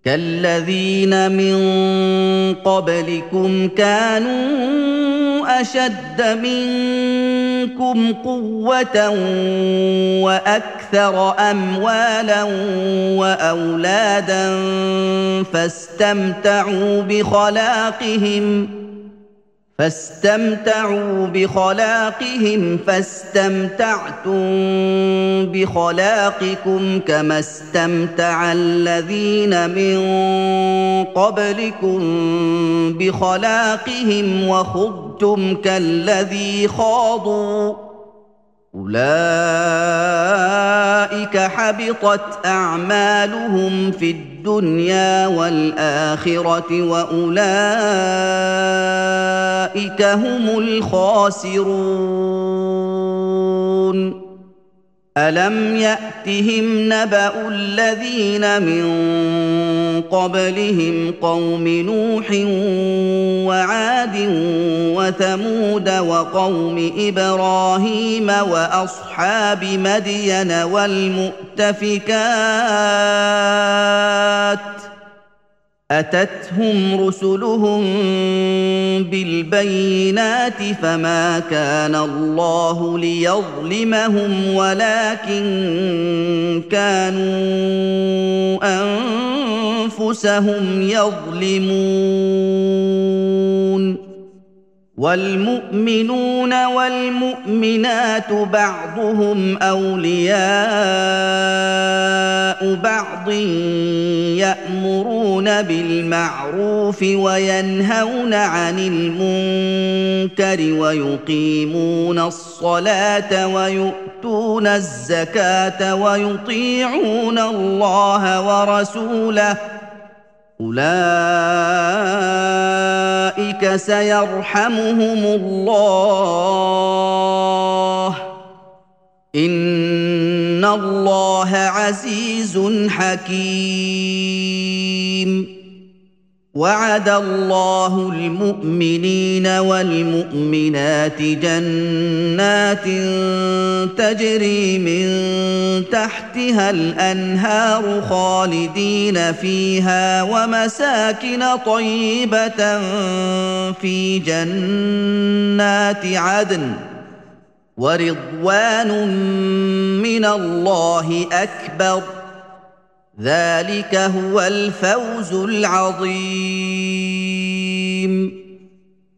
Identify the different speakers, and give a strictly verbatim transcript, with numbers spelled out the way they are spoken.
Speaker 1: كالذين من قبلكم كانوا أشد منكم قوة وأكثر أموالا وأولادا فاستمتعوا بخلاقهم فاستمتعوا بخلاقهم فاستمتعتم بخلاقكم كما استمتع الذين من قبلكم بخلاقهم وخضتم كالذي خاضوا أولئك حبطت أعمالهم في الدنيا والآخرة وأولئك هم الخاسرون ألم يأتهم نبأ الذين من قبلهم قوم نوح وعاد وثمود وقوم إبراهيم وأصحاب مدين والمؤتفكات أتتهم رسلهم بالبينات فما كان الله ليظلمهم ولكن كانوا أنفسهم يظلمون والمؤمنون والمؤمنات بعضهم أولياء بعض يأمرون بالمعروف وينهون عن المنكر ويقيمون الصلاة ويؤتون الزكاة ويطيعون الله ورسوله أولئك سيرحمهم الله إن الله عزيز حكيم وعد الله المؤمنين والمؤمنات جنات تجري من تحتها الأنهار خالدين فيها ومساكن طيبة في جنات عدن ورضوان من الله أكبر ذلك هو الفوز العظيم